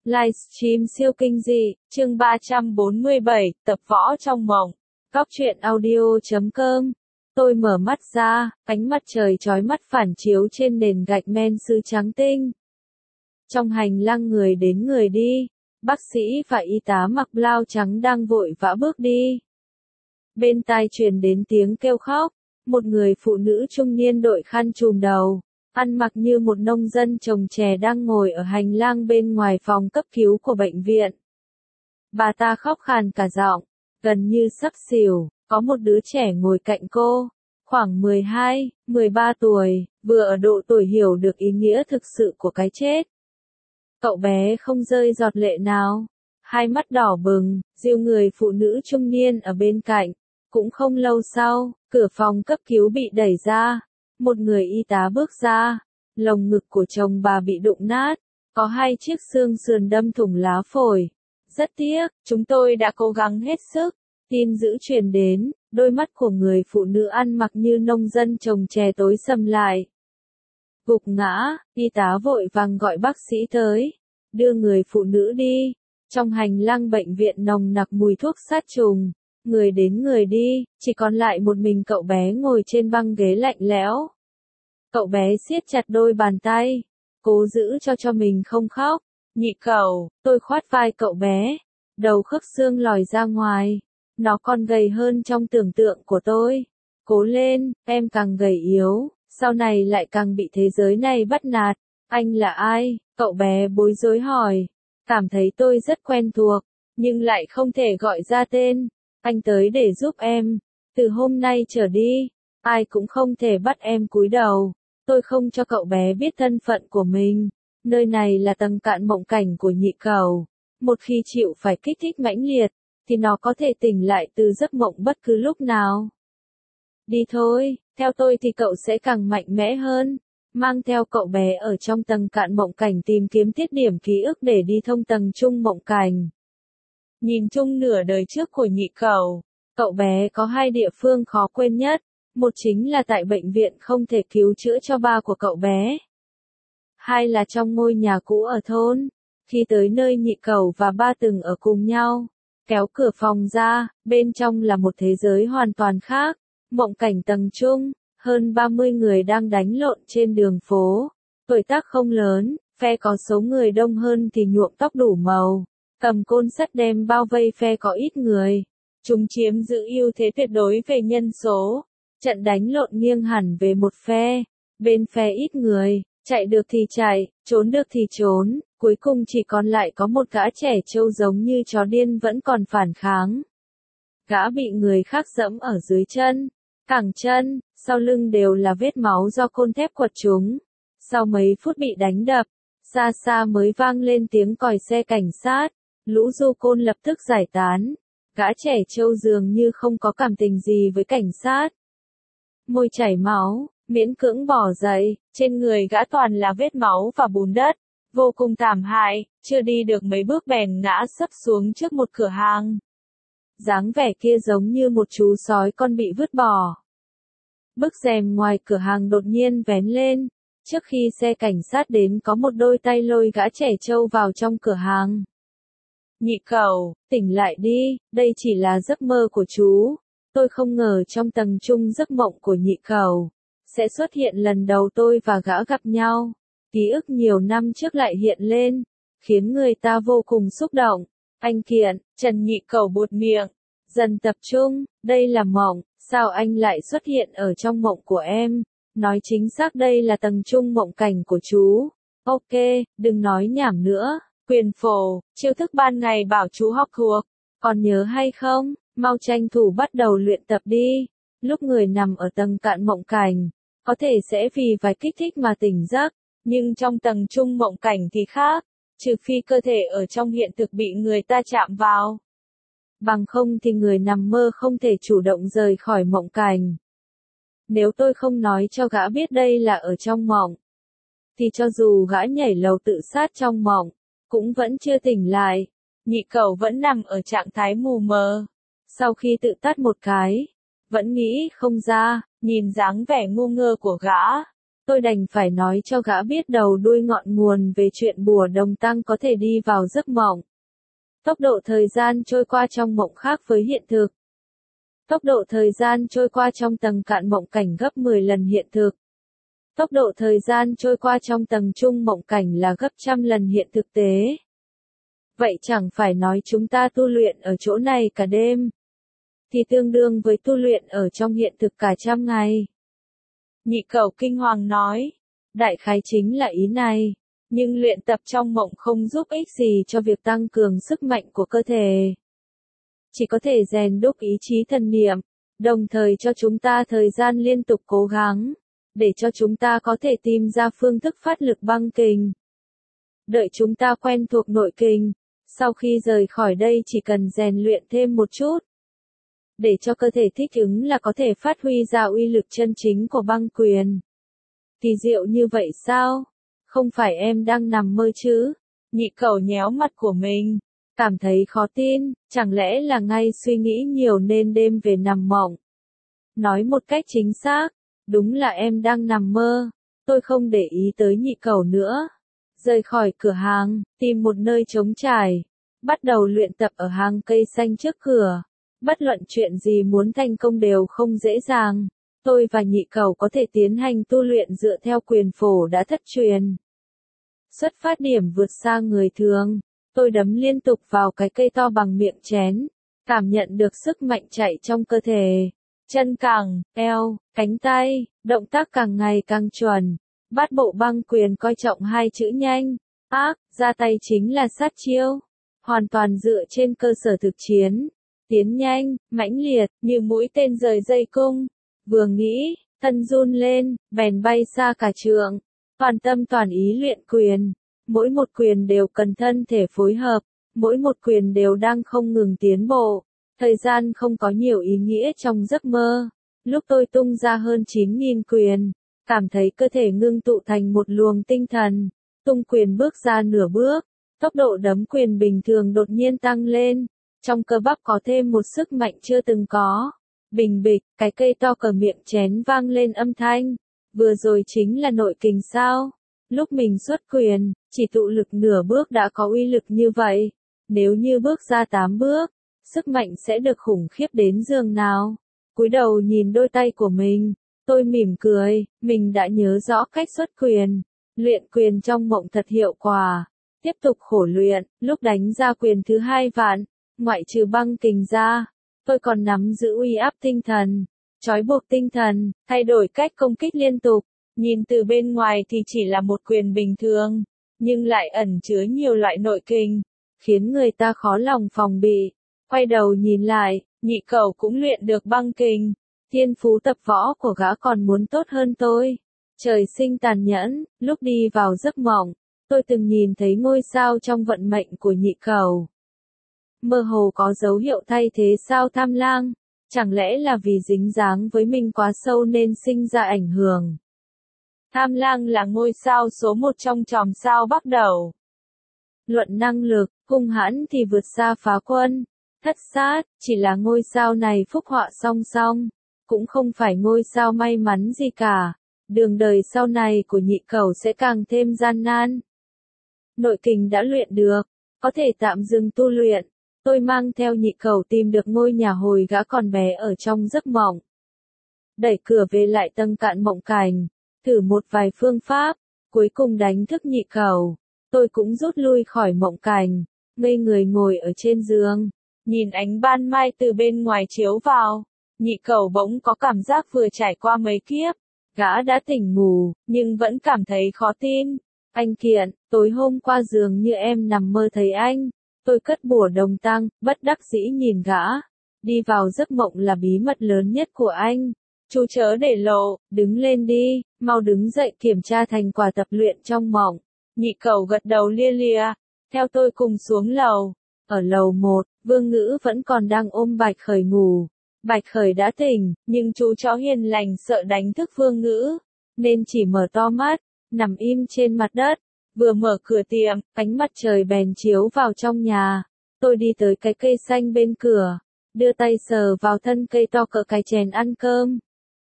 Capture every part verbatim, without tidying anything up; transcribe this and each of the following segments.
Livestream siêu kinh dị, chương ba trăm bốn mươi bảy, tập võ trong mộng. Cóc truyện audio chấm com. Tôi mở mắt ra, ánh mặt trời chói mắt phản chiếu trên nền gạch men sứ trắng tinh. Trong hành lang người đến người đi, bác sĩ và y tá mặc blau trắng đang vội vã bước đi. Bên tai truyền đến tiếng kêu khóc, một người phụ nữ trung niên đội khăn trùm đầu, ăn mặc như một nông dân trồng chè đang ngồi ở hành lang bên ngoài phòng cấp cứu của bệnh viện. Bà ta khóc khàn cả giọng, gần như sắp xỉu, có một đứa trẻ ngồi cạnh cô, khoảng mười hai, mười ba tuổi, vừa ở độ tuổi hiểu được ý nghĩa thực sự của cái chết. Cậu bé không rơi giọt lệ nào, hai mắt đỏ bừng, dìu người phụ nữ trung niên ở bên cạnh. Cũng không lâu sau, cửa phòng cấp cứu bị đẩy ra, một người y tá bước ra, lồng ngực của chồng bà bị đụng nát, có hai chiếc xương sườn đâm thủng lá phổi. Rất tiếc, chúng tôi đã cố gắng hết sức. Tin dữ truyền đến, đôi mắt của người phụ nữ ăn mặc như nông dân trồng chè tối sầm lại. Gục ngã, y tá vội vàng gọi bác sĩ tới, đưa người phụ nữ đi. Trong hành lang bệnh viện nồng nặc mùi thuốc sát trùng. Người đến người đi, chỉ còn lại một mình cậu bé ngồi trên băng ghế lạnh lẽo. Cậu bé siết chặt đôi bàn tay, cố giữ cho cho mình không khóc. Nhị cẩu, tôi khoát vai cậu bé, đầu khớp xương lòi ra ngoài. Nó còn gầy hơn trong tưởng tượng của tôi. Cố lên, em càng gầy yếu, sau này lại càng bị thế giới này bắt nạt. Anh là ai? Cậu bé bối rối hỏi. Cảm thấy tôi rất quen thuộc, nhưng lại không thể gọi ra tên. Anh tới để giúp em. Từ hôm nay trở đi, ai cũng không thể bắt em cúi đầu. Tôi không cho cậu bé biết thân phận của mình. Nơi này là tầng cạn mộng cảnh của nhị cẩu. Một khi chịu phải kích thích mãnh liệt, thì nó có thể tỉnh lại từ giấc mộng bất cứ lúc nào. Đi thôi, theo tôi thì cậu sẽ càng mạnh mẽ hơn. Mang theo cậu bé ở trong tầng cạn mộng cảnh tìm kiếm tiết điểm ký ức để đi thông tầng trung mộng cảnh. Nhìn chung nửa đời trước của nhị cẩu, cậu bé có hai địa phương khó quên nhất. Một chính là tại bệnh viện không thể cứu chữa cho ba của cậu bé. Hai là trong ngôi nhà cũ ở thôn. Khi tới nơi nhị cẩu và ba từng ở cùng nhau, kéo cửa phòng ra, bên trong là một thế giới hoàn toàn khác. Mộng cảnh tầng trung, hơn ba mươi người đang đánh lộn trên đường phố. Tuổi tác không lớn, phe có số người đông hơn thì nhuộm tóc đủ màu. Cầm côn sắt đem bao vây phe có ít người. Chúng chiếm giữ ưu thế tuyệt đối về nhân số. Trận đánh lộn nghiêng hẳn về một phe. Bên phe ít người, chạy được thì chạy, trốn được thì trốn. Cuối cùng chỉ còn lại có một gã trẻ trâu giống như chó điên vẫn còn phản kháng. Gã bị người khác dẫm ở dưới chân, cẳng chân, sau lưng đều là vết máu do côn thép quật chúng. Sau mấy phút bị đánh đập, xa xa mới vang lên tiếng còi xe cảnh sát. Lũ du côn lập tức giải tán. Gã trẻ trâu dường như không có cảm tình gì với cảnh sát. Môi chảy máu, miễn cưỡng bỏ dậy, trên người gã toàn là vết máu và bùn đất. Vô cùng thảm hại, chưa đi được mấy bước bèn ngã sấp xuống trước một cửa hàng. Dáng vẻ kia giống như một chú sói con bị vứt bỏ. Bức rèm ngoài cửa hàng đột nhiên vén lên. Trước khi xe cảnh sát đến có một đôi tay lôi gã trẻ trâu vào trong cửa hàng. Nhị cẩu, tỉnh lại đi, đây chỉ là giấc mơ của chú. Tôi không ngờ trong tầng trung giấc mộng của nhị cẩu, sẽ xuất hiện lần đầu tôi và gã gặp nhau. Ký ức nhiều năm trước lại hiện lên, khiến người ta vô cùng xúc động. Anh Kiện, Trần nhị cẩu buột miệng, dần tập trung, đây là mộng, sao anh lại xuất hiện ở trong mộng của em? Nói chính xác đây là tầng trung mộng cảnh của chú. Ok, đừng nói nhảm nữa. Quyền phổ, chiêu thức ban ngày bảo chú học thuộc, còn nhớ hay không? Mau tranh thủ bắt đầu luyện tập đi. Lúc người nằm ở tầng cạn mộng cảnh, có thể sẽ vì vài kích thích mà tỉnh giấc, nhưng trong tầng trung mộng cảnh thì khác, trừ phi cơ thể ở trong hiện thực bị người ta chạm vào. Bằng không thì người nằm mơ không thể chủ động rời khỏi mộng cảnh. Nếu tôi không nói cho gã biết đây là ở trong mộng, thì cho dù gã nhảy lầu tự sát trong mộng, cũng vẫn chưa tỉnh lại. Nhị cẩu vẫn nằm ở trạng thái mù mờ. Sau khi tự tát một cái, vẫn nghĩ không ra, nhìn dáng vẻ ngu ngơ của gã, Tôi đành phải nói cho gã biết đầu đuôi ngọn nguồn về chuyện bùa đồng tăng có thể đi vào giấc mộng. Tốc độ thời gian trôi qua trong mộng khác với hiện thực. Tốc độ thời gian trôi qua trong tầng cạn mộng cảnh gấp mười lần hiện thực. Tốc độ thời gian trôi qua trong tầng trung mộng cảnh là gấp trăm lần hiện thực tế. Vậy chẳng phải nói chúng ta tu luyện ở chỗ này cả đêm, thì tương đương với tu luyện ở trong hiện thực cả trăm ngày. Nhị Cẩu kinh hoàng nói, đại khái chính là ý này, nhưng luyện tập trong mộng không giúp ích gì cho việc tăng cường sức mạnh của cơ thể. Chỉ có thể rèn đúc ý chí thần niệm, đồng thời cho chúng ta thời gian liên tục cố gắng, để cho chúng ta có thể tìm ra phương thức phát lực băng kình. Đợi chúng ta quen thuộc nội kình, sau khi rời khỏi đây chỉ cần rèn luyện thêm một chút, để cho cơ thể thích ứng là có thể phát huy ra uy lực chân chính của băng quyền. Kỳ diệu như vậy sao? Không phải em đang nằm mơ chứ? Nhị Cẩu nhéo mặt của mình, cảm thấy khó tin, chẳng lẽ là ngay suy nghĩ nhiều nên đêm về nằm mộng. Nói một cách chính xác, đúng là em đang nằm mơ. Tôi không để ý tới Nhị Cẩu nữa. Rời khỏi cửa hàng, tìm một nơi trống trải, bắt đầu luyện tập ở hàng cây xanh trước cửa. Bất luận chuyện gì muốn thành công đều không dễ dàng. Tôi và Nhị Cẩu có thể tiến hành tu luyện dựa theo quyền phổ đã thất truyền. Xuất phát điểm vượt xa người thường, tôi đấm liên tục vào cái cây to bằng miệng chén, cảm nhận được sức mạnh chạy trong cơ thể. Chân càng, eo, cánh tay, động tác càng ngày càng chuẩn. Bát bộ băng quyền coi trọng hai chữ nhanh, ác, ra tay chính là sát chiêu. Hoàn toàn dựa trên cơ sở thực chiến. Tiến nhanh, mãnh liệt, như mũi tên rời dây cung. Vừa nghĩ, thân run lên, bèn bay xa cả trượng. Toàn tâm toàn ý luyện quyền. Mỗi một quyền đều cần thân thể phối hợp. Mỗi một quyền đều đang không ngừng tiến bộ. Thời gian không có nhiều ý nghĩa trong giấc mơ. Lúc tôi tung ra hơn chín nghìn quyền, cảm thấy cơ thể ngưng tụ thành một luồng tinh thần. Tung quyền bước ra nửa bước. Tốc độ đấm quyền bình thường đột nhiên tăng lên. Trong cơ bắp có thêm một sức mạnh chưa từng có. Bình bịch, cái cây to cờ miệng chén vang lên âm thanh. Vừa rồi chính là nội kình sao? Lúc mình xuất quyền, chỉ tụ lực nửa bước đã có uy lực như vậy. Nếu như bước ra tám bước, sức mạnh sẽ được khủng khiếp đến giường nào? Cúi đầu nhìn đôi tay của mình, tôi mỉm cười, mình đã nhớ rõ cách xuất quyền. Luyện quyền trong mộng thật hiệu quả. Tiếp tục khổ luyện, lúc đánh ra quyền thứ hai vạn, ngoại trừ băng kình ra, tôi còn nắm giữ uy áp tinh thần, trói buộc tinh thần, thay đổi cách công kích liên tục. Nhìn từ bên ngoài thì chỉ là một quyền bình thường, nhưng lại ẩn chứa nhiều loại nội kình, khiến người ta khó lòng phòng bị. Quay đầu nhìn lại, Nhị Cẩu cũng luyện được băng kình. Thiên phú tập võ của gã còn muốn tốt hơn tôi. Trời sinh tàn nhẫn, lúc đi vào giấc mộng, tôi từng nhìn thấy ngôi sao trong vận mệnh của Nhị Cẩu. Mơ hồ có dấu hiệu thay thế sao Tham Lang, chẳng lẽ là vì dính dáng với mình quá sâu nên sinh ra ảnh hưởng. Tham Lang là ngôi sao số một trong chòm sao Bắc Đầu. Luận năng lực, hung hãn thì vượt xa Phá Quân, Thất Sát, chỉ là ngôi sao này phúc họa song song, cũng không phải ngôi sao may mắn gì cả. Đường đời sau này của Nhị Cẩu sẽ càng thêm gian nan. Nội kình đã luyện được, có thể tạm dừng tu luyện. Tôi mang theo Nhị Cẩu tìm được ngôi nhà hồi gã còn bé ở trong giấc mộng. Đẩy cửa về lại tầng cạn mộng cảnh, thử một vài phương pháp, cuối cùng đánh thức Nhị Cẩu. Tôi cũng rút lui khỏi mộng cảnh, ngây người ngồi ở trên giường, nhìn ánh ban mai từ bên ngoài chiếu vào. Nhị Cẩu bỗng có cảm giác vừa trải qua mấy kiếp. Gã đã tỉnh ngủ, nhưng vẫn cảm thấy khó tin. Anh Kiện, tối hôm qua dường như em nằm mơ thấy anh. Tôi cất bùa đồng tăng, bất đắc dĩ nhìn gã. Đi vào giấc mộng là bí mật lớn nhất của anh. Chú chớ để lộ, đứng lên đi, mau đứng dậy kiểm tra thành quả tập luyện trong mộng. Nhị Cẩu gật đầu lia lịa, theo tôi cùng xuống lầu. Ở lầu một, Vương Ngữ vẫn còn đang ôm Bạch Khởi ngủ. Bạch Khởi đã tỉnh, nhưng chú chó hiền lành sợ đánh thức Vương Ngữ, nên chỉ mở to mắt, nằm im trên mặt đất. Vừa mở cửa tiệm, ánh mặt trời bèn chiếu vào trong nhà. Tôi đi tới cái cây xanh bên cửa, đưa tay sờ vào thân cây to cỡ cái chén ăn cơm.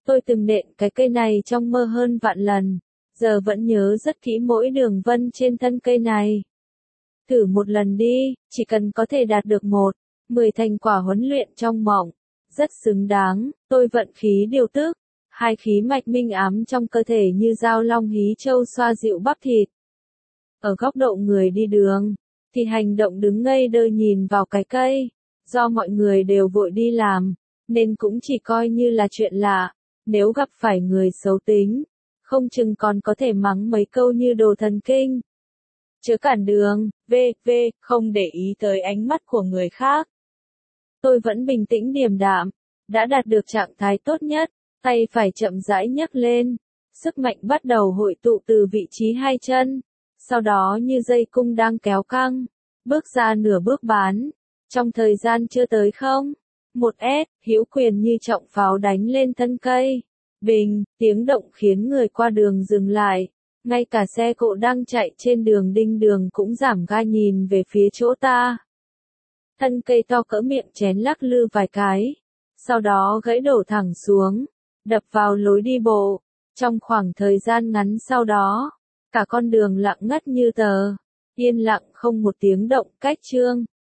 Tôi từng nện cái cây này trong mơ hơn vạn lần, giờ vẫn nhớ rất kỹ mỗi đường vân trên thân cây này. Thử một lần đi, chỉ cần có thể đạt được một, mười thành quả huấn luyện trong mộng. Rất xứng đáng, tôi vận khí điều tức. Hai khí mạch minh ám trong cơ thể như dao long hí châu xoa dịu bắp thịt. Ở góc độ người đi đường, thì hành động đứng ngây đơ nhìn vào cái cây. Do mọi người đều vội đi làm, nên cũng chỉ coi như là chuyện lạ. Nếu gặp phải người xấu tính, không chừng còn có thể mắng mấy câu như đồ thần kinh. Chớ cản đường, vê vê, không để ý tới ánh mắt của người khác. Tôi vẫn bình tĩnh điềm đạm, đã đạt được trạng thái tốt nhất, tay phải chậm rãi nhấc lên, sức mạnh bắt đầu hội tụ từ vị trí hai chân, sau đó như dây cung đang kéo căng, bước ra nửa bước bán, trong thời gian chưa tới không, một s, hữu quyền như trọng pháo đánh lên thân cây, bình, tiếng động khiến người qua đường dừng lại, ngay cả xe cộ đang chạy trên đường đinh đường cũng giảm ga nhìn về phía chỗ ta. Thân cây to cỡ miệng chén lắc lư vài cái, sau đó gãy đổ thẳng xuống, đập vào lối đi bộ. Trong khoảng thời gian ngắn sau đó, cả con đường lặng ngắt như tờ, yên lặng không một tiếng động. Cách chương